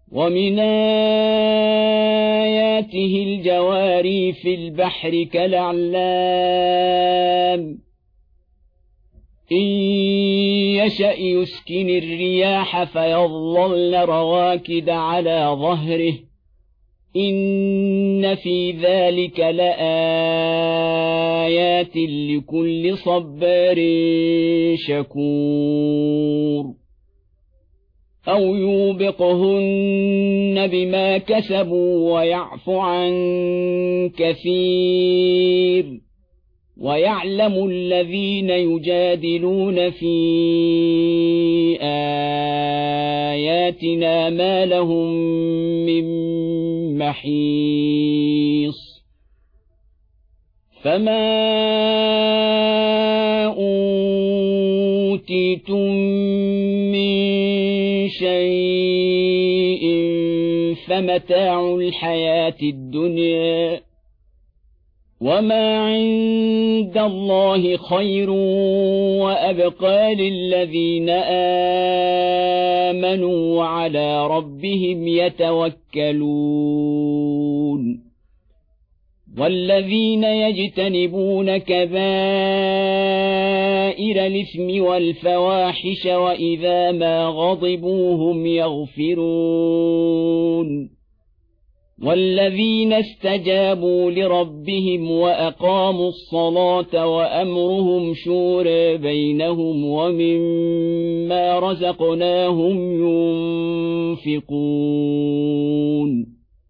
ومن آياته الجواري في البحر كالأعلام إن يشأ يسكن الرياح فيظللن رواكد على ظهره إن في ذلك لآيات لكل صبار شكور أو يوبقهن بما كسبوا ويعفو عن كثير ويعلم الذين يجادلون في آياتنا ما لهم من محيص فما أوتيتم من شيء فمتاع الحياة الدنيا وما عند الله خير وأبقى للذين آمنوا وعلى ربهم يتوكلون والذين يجتنبون كبائر الإثم والفواحش وإذا ما غضبوا هم يغفرون والذين استجابوا لربهم وأقاموا الصلاة وأمرهم شورى بينهم ومما رزقناهم ينفقون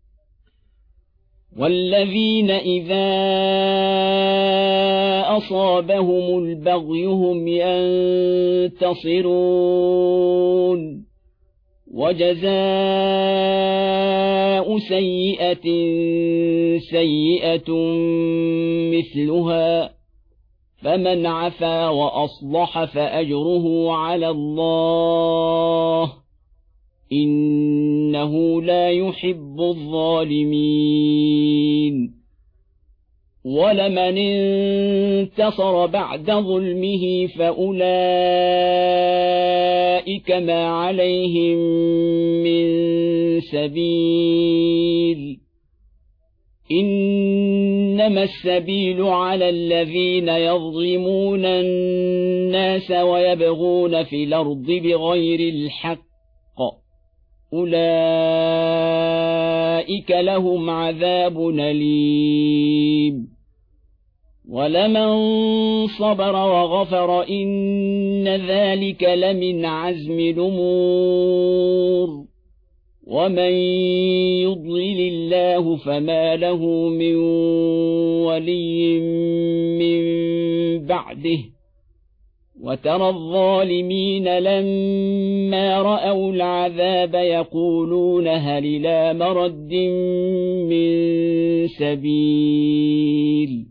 والذين إذا أصابهم البغي هم ينتصرون وجزاء سيئة سيئة مثلها فمن عفا وأصلح فأجره على الله إنه لا يحب الظالمين ولمن انتصر بعد ظلمه فأولئك ما عليهم من سبيل إنما السبيل على الذين يظلمون الناس ويبغون في الأرض بغير الحق أولئك لهم عذاب أليم ولمن صبر وغفر إن ذلك لمن عزم الأمور ومن يضلل الله فما له من ولي من بعده وترى الظالمين لما رأوا العذاب يقولون هل إلى مرد من سبيل